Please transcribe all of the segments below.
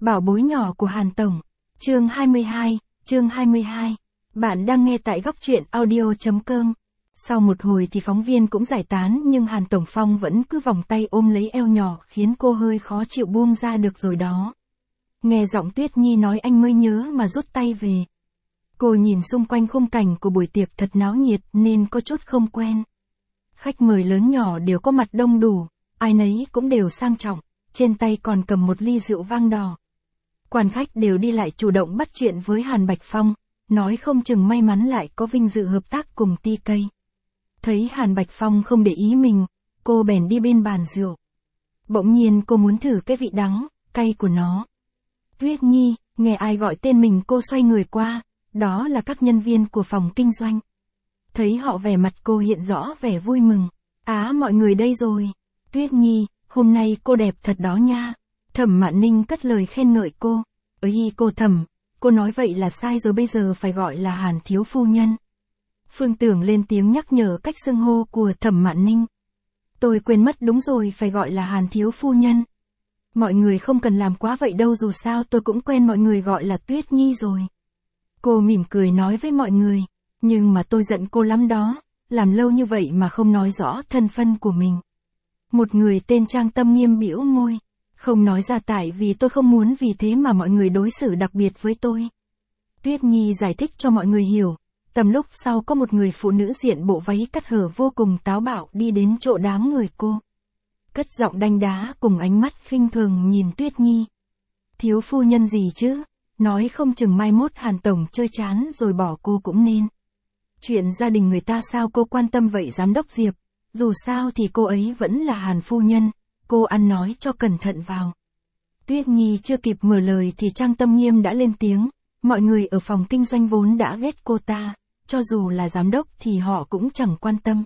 Bảo bối nhỏ của Hàn Tổng. Chương 22. Bạn đang nghe tại góc truyện audio.com. Sau một hồi thì phóng viên cũng giải tán nhưng Hàn Tổng Phong vẫn cứ vòng tay ôm lấy eo nhỏ khiến cô hơi khó chịu buông ra được rồi đó. Nghe giọng Tuyết Nhi nói anh mới nhớ mà rút tay về. Cô nhìn xung quanh khung cảnh của buổi tiệc thật náo nhiệt nên có chút không quen. Khách mời lớn nhỏ đều có mặt đông đủ, ai nấy cũng đều sang trọng, trên tay còn cầm một ly rượu vang đỏ. Quan khách đều đi lại chủ động bắt chuyện với Hàn Bạch Phong, nói không chừng may mắn lại có vinh dự hợp tác cùng TK. Thấy Hàn Bạch Phong không để ý mình, cô bèn đi bên bàn rượu. Bỗng nhiên cô muốn thử cái vị đắng, cay của nó. Tuyết Nhi, nghe ai gọi tên mình cô xoay người qua, đó là các nhân viên của phòng kinh doanh. Thấy họ vẻ mặt cô hiện rõ vẻ vui mừng. Mọi người đây rồi. Tuyết Nhi, hôm nay cô đẹp thật đó nha. Thẩm Mạn Ninh cất lời khen ngợi cô. Cô Thẩm, cô nói vậy là sai rồi, bây giờ phải gọi là Hàn thiếu phu nhân. Phương Tưởng lên tiếng nhắc nhở cách xưng hô của Thẩm Mạn Ninh. Tôi quên mất, đúng rồi, phải gọi là Hàn thiếu phu nhân. Mọi người không cần làm quá vậy đâu, dù sao tôi cũng quen mọi người gọi là Tuyết Nhi rồi. Cô mỉm cười nói với mọi người. Nhưng mà tôi giận cô lắm đó, làm lâu như vậy mà không nói rõ thân phận của mình. Một người tên Trang Tâm Nghiêm bĩu môi. Không nói ra tại vì tôi không muốn vì thế mà mọi người đối xử đặc biệt với tôi. Tuyết Nhi giải thích cho mọi người hiểu. Tầm lúc sau có một người phụ nữ diện bộ váy cắt hở vô cùng táo bạo đi đến chỗ đám người cô. Cất giọng đanh đá cùng ánh mắt khinh thường nhìn Tuyết Nhi. Thiếu phu nhân gì chứ, nói không chừng mai mốt Hàn Tổng chơi chán rồi bỏ cô cũng nên. Chuyện gia đình người ta sao cô quan tâm vậy giám đốc Diệp, dù sao thì cô ấy vẫn là Hàn phu nhân, cô ăn nói cho cẩn thận vào. Tuyết Nhi chưa kịp mở lời thì Trang Tâm Nghiêm đã lên tiếng, mọi người ở phòng kinh doanh vốn đã ghét cô ta, cho dù là giám đốc thì họ cũng chẳng quan tâm.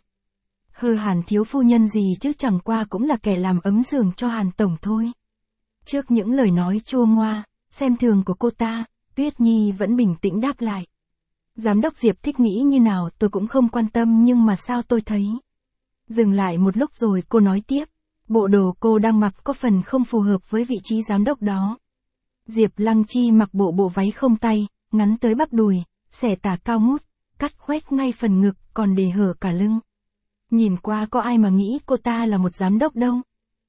Hàn thiếu phu nhân gì chứ, chẳng qua cũng là kẻ làm ấm giường cho Hàn Tổng thôi. Trước những lời nói chua ngoa, xem thường của cô ta, Tuyết Nhi vẫn bình tĩnh đáp lại. Giám đốc Diệp thích nghĩ như nào tôi cũng không quan tâm, nhưng mà sao tôi thấy. Dừng lại một lúc rồi cô nói tiếp, bộ đồ cô đang mặc có phần không phù hợp với vị trí giám đốc đó. Diệp Lăng Chi mặc bộ váy không tay, ngắn tới bắp đùi, xẻ tà cao ngút, cắt khoét ngay phần ngực còn để hở cả lưng. Nhìn qua có ai mà nghĩ cô ta là một giám đốc đâu.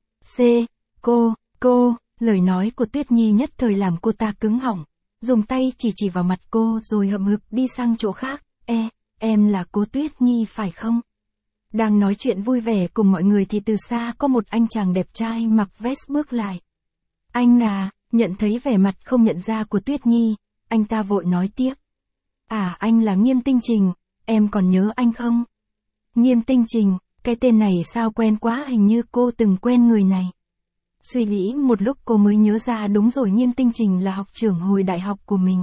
Cô, lời nói của Tuyết Nhi nhất thời làm cô ta cứng họng. Dùng tay chỉ vào mặt cô rồi hậm hực đi sang chỗ khác. Em là cô Tuyết Nhi phải không? Đang nói chuyện vui vẻ cùng mọi người thì từ xa có một anh chàng đẹp trai mặc vest bước lại. Anh là, nhận thấy vẻ mặt không nhận ra của Tuyết Nhi, anh ta vội nói tiếp. Anh là Nghiêm Tinh Trình, em còn nhớ anh không? Nghiêm Tinh Trình, cái tên này sao quen quá, hình như cô từng quen người này. Suy nghĩ một lúc cô mới nhớ ra, đúng rồi, Nghiêm Tinh Trình là học trưởng hồi đại học của mình.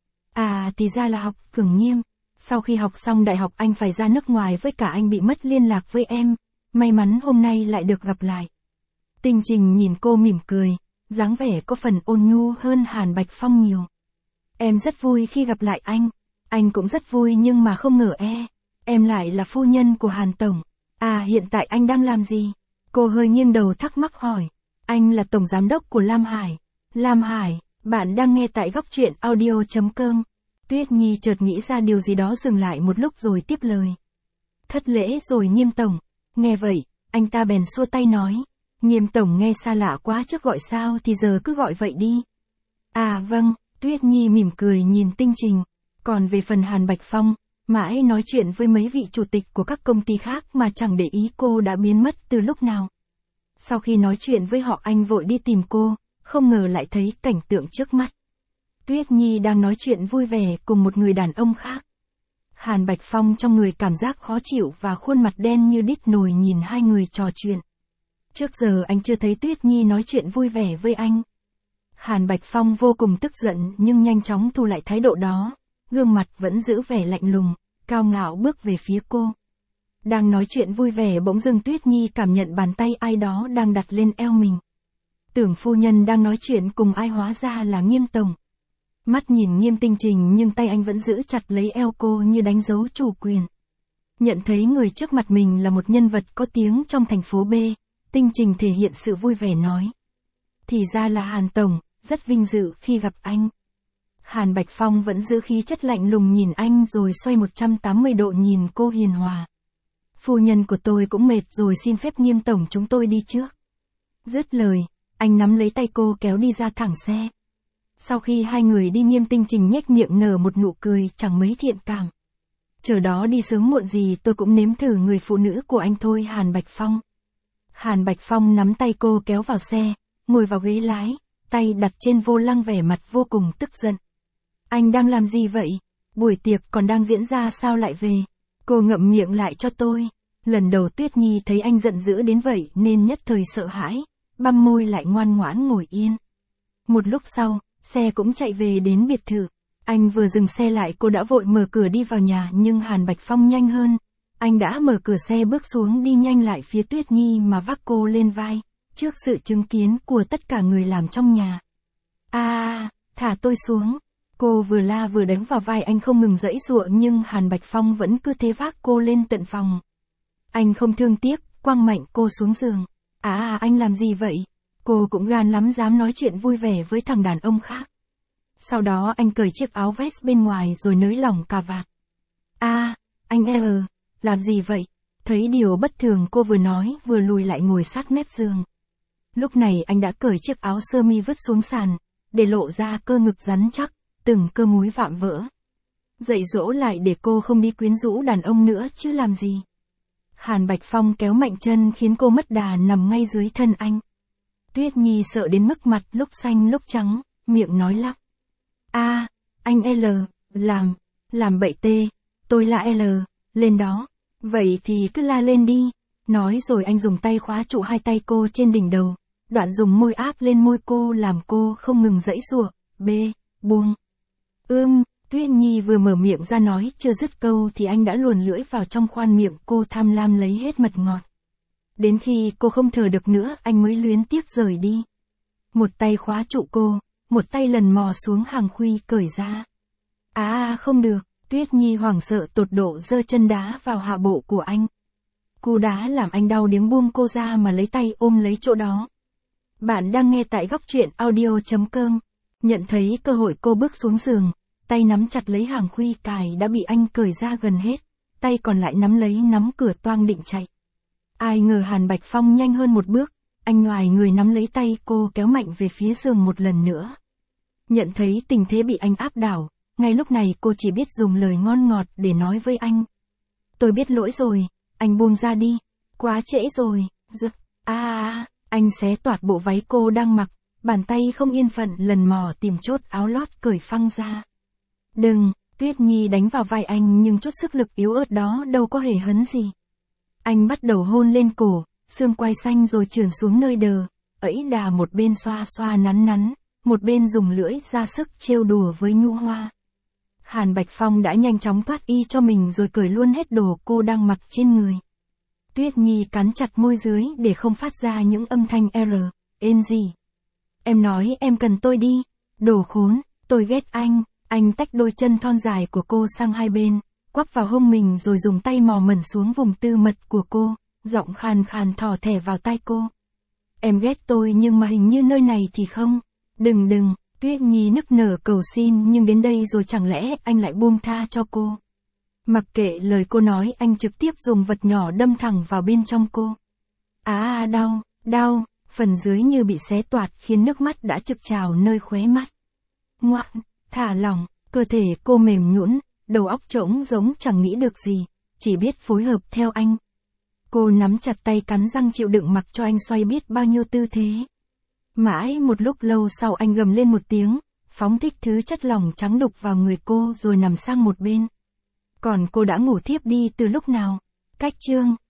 Thì ra là học Cường Nghiêm. Sau khi học xong đại học anh phải ra nước ngoài, với cả anh bị mất liên lạc với em. May mắn hôm nay lại được gặp lại. Tinh Trình nhìn cô mỉm cười, dáng vẻ có phần ôn nhu hơn Hàn Bạch Phong nhiều. Em rất vui khi gặp lại anh cũng rất vui, nhưng mà không ngờ em lại là phu nhân của Hàn Tổng. Hiện tại anh đang làm gì? Cô hơi nghiêng đầu thắc mắc hỏi. Anh là tổng giám đốc của Lam Hải. Lam Hải, bạn đang nghe tại góc truyện audio.com. Tuyết Nhi chợt nghĩ ra điều gì đó, dừng lại một lúc rồi tiếp lời. Thất lễ rồi Nghiêm Tổng. Nghe vậy, anh ta bèn xua tay nói. Nghiêm Tổng nghe xa lạ quá, trước gọi sao thì giờ cứ gọi vậy đi. Vâng, Tuyết Nhi mỉm cười nhìn Tinh Trình. Còn về phần Hàn Bạch Phong, mãi nói chuyện với mấy vị chủ tịch của các công ty khác mà chẳng để ý cô đã biến mất từ lúc nào. Sau khi nói chuyện với họ anh vội đi tìm cô, không ngờ lại thấy cảnh tượng trước mắt. Tuyết Nhi đang nói chuyện vui vẻ cùng một người đàn ông khác. Hàn Bạch Phong trong người cảm giác khó chịu và khuôn mặt đen như đít nồi nhìn hai người trò chuyện. Trước giờ anh chưa thấy Tuyết Nhi nói chuyện vui vẻ với anh. Hàn Bạch Phong vô cùng tức giận nhưng nhanh chóng thu lại thái độ đó, gương mặt vẫn giữ vẻ lạnh lùng, cao ngạo bước về phía cô. Đang nói chuyện vui vẻ bỗng dưng Tuyết Nhi cảm nhận bàn tay ai đó đang đặt lên eo mình. Tưởng phu nhân đang nói chuyện cùng ai, hóa ra là Nghiêm Tổng. Mắt nhìn Nghiêm Tinh Trình nhưng tay anh vẫn giữ chặt lấy eo cô như đánh dấu chủ quyền. Nhận thấy người trước mặt mình là một nhân vật có tiếng trong thành phố B, Tinh Trình thể hiện sự vui vẻ nói. Thì ra là Hàn Tổng, rất vinh dự khi gặp anh. Hàn Bạch Phong vẫn giữ khí chất lạnh lùng nhìn anh rồi xoay 180 độ nhìn cô hiền hòa. Phu nhân của tôi cũng mệt rồi, xin phép Nghiêm tổng chúng tôi đi trước. Dứt lời, anh nắm lấy tay cô kéo đi ra thẳng xe. Sau khi hai người đi, Nghiêm Tinh Trình nhếch miệng nở một nụ cười chẳng mấy thiện cảm. Chờ đó đi sớm muộn gì tôi cũng nếm thử người phụ nữ của anh thôi. Hàn Bạch Phong. Hàn Bạch Phong nắm tay cô kéo vào xe, ngồi vào ghế lái, tay đặt trên vô lăng, vẻ mặt vô cùng tức giận. Anh đang làm gì vậy? Buổi tiệc còn đang diễn ra sao lại về? Cô ngậm miệng lại cho tôi. Lần đầu Tuyết Nhi thấy anh giận dữ đến vậy nên nhất thời sợ hãi, băm môi lại ngoan ngoãn ngồi yên. Một lúc sau, xe cũng chạy về đến biệt thự. Anh vừa dừng xe lại cô đã vội mở cửa đi vào nhà, nhưng Hàn Bạch Phong nhanh hơn. Anh đã mở cửa xe bước xuống, đi nhanh lại phía Tuyết Nhi mà vác cô lên vai, trước sự chứng kiến của tất cả người làm trong nhà. Thả tôi xuống. Cô vừa la vừa đánh vào vai anh không ngừng giãy giụa, nhưng Hàn Bạch Phong vẫn cứ thế vác cô lên tận phòng. Anh không thương tiếc, quăng mạnh cô xuống giường. Anh làm gì vậy? Cô cũng gan lắm, dám nói chuyện vui vẻ với thằng đàn ông khác. Sau đó anh cởi chiếc áo vest bên ngoài rồi nới lỏng cà vạt. Anh làm gì vậy? Thấy điều bất thường cô vừa nói vừa lùi lại ngồi sát mép giường. Lúc này anh đã cởi chiếc áo sơ mi vứt xuống sàn, để lộ ra cơ ngực rắn chắc, từng cơ múi vạm vỡ. Dạy dỗ lại để cô không đi quyến rũ đàn ông nữa chứ làm gì. Hàn Bạch Phong kéo mạnh chân khiến cô mất đà nằm ngay dưới thân anh. Tuyết Nhi sợ đến mức mặt lúc xanh lúc trắng, miệng nói lắp. Anh làm bậy tê, tôi là lên đó. Vậy thì cứ la lên đi. Nói rồi anh dùng tay khóa trụ hai tay cô trên đỉnh đầu, đoạn dùng môi áp lên môi cô làm cô không ngừng giãy giụa. Buông. Tuyết Nhi vừa mở miệng ra nói chưa dứt câu thì anh đã luồn lưỡi vào trong khoang miệng cô, tham lam lấy hết mật ngọt. Đến khi cô không thở được nữa anh mới luyến tiếc rời đi. Một tay khóa trụ cô, một tay lần mò xuống hàng khuy cởi ra. Không được. Tuyết Nhi hoảng sợ tột độ giơ chân đá vào hạ bộ của anh. Cú đá làm anh đau điếng buông cô ra mà lấy tay ôm lấy chỗ đó. Bạn đang nghe tại góc truyện audio.com. Nhận thấy cơ hội cô bước xuống giường, tay nắm chặt lấy hàng khuy cài đã bị anh cởi ra gần hết, tay còn lại nắm lấy nắm cửa toang định chạy. Ai ngờ Hàn Bạch Phong nhanh hơn một bước, anh nhoài người nắm lấy tay cô kéo mạnh về phía giường một lần nữa. Nhận thấy tình thế bị anh áp đảo, ngay lúc này cô chỉ biết dùng lời ngon ngọt để nói với anh. Tôi biết lỗi rồi, anh buông ra đi, quá trễ rồi. Anh xé toạc bộ váy cô đang mặc, bàn tay không yên phận lần mò tìm chốt áo lót cởi phăng ra. Đừng, Tuyết Nhi đánh vào vai anh nhưng chút sức lực yếu ớt đó đâu có hề hấn gì. Anh bắt đầu hôn lên cổ, xương quai xanh rồi trườn xuống nơi đờ, ấy đà một bên xoa xoa nắn nắn, một bên dùng lưỡi ra sức trêu đùa với nhu hoa. Hàn Bạch Phong đã nhanh chóng thoát y cho mình rồi cởi luôn hết đồ cô đang mặc trên người. Tuyết Nhi cắn chặt môi dưới để không phát ra những âm thanh gì. Em nói em cần tôi đi, đồ khốn, tôi ghét anh. Anh tách đôi chân thon dài của cô sang hai bên, quắp vào hông mình rồi dùng tay mò mẩn xuống vùng tư mật của cô, giọng khàn khàn thỏ thẻ vào tai cô. Em ghét tôi nhưng mà hình như nơi này thì không. Đừng. Tuyết Nhi nức nở cầu xin, nhưng đến đây rồi chẳng lẽ anh lại buông tha cho cô. Mặc kệ lời cô nói anh trực tiếp dùng vật nhỏ đâm thẳng vào bên trong cô. Đau, phần dưới như bị xé toạc khiến nước mắt đã trực trào nơi khóe mắt. Ngoan, thả lỏng, cơ thể cô mềm nhũn, đầu óc trống giống chẳng nghĩ được gì, chỉ biết phối hợp theo anh. Cô nắm chặt tay cắn răng chịu đựng mặc cho anh xoay biết bao nhiêu tư thế. Mãi một lúc lâu sau anh gầm lên một tiếng, phóng thích thứ chất lỏng trắng đục vào người cô rồi nằm sang một bên. Còn cô đã ngủ thiếp đi từ lúc nào? Cách chương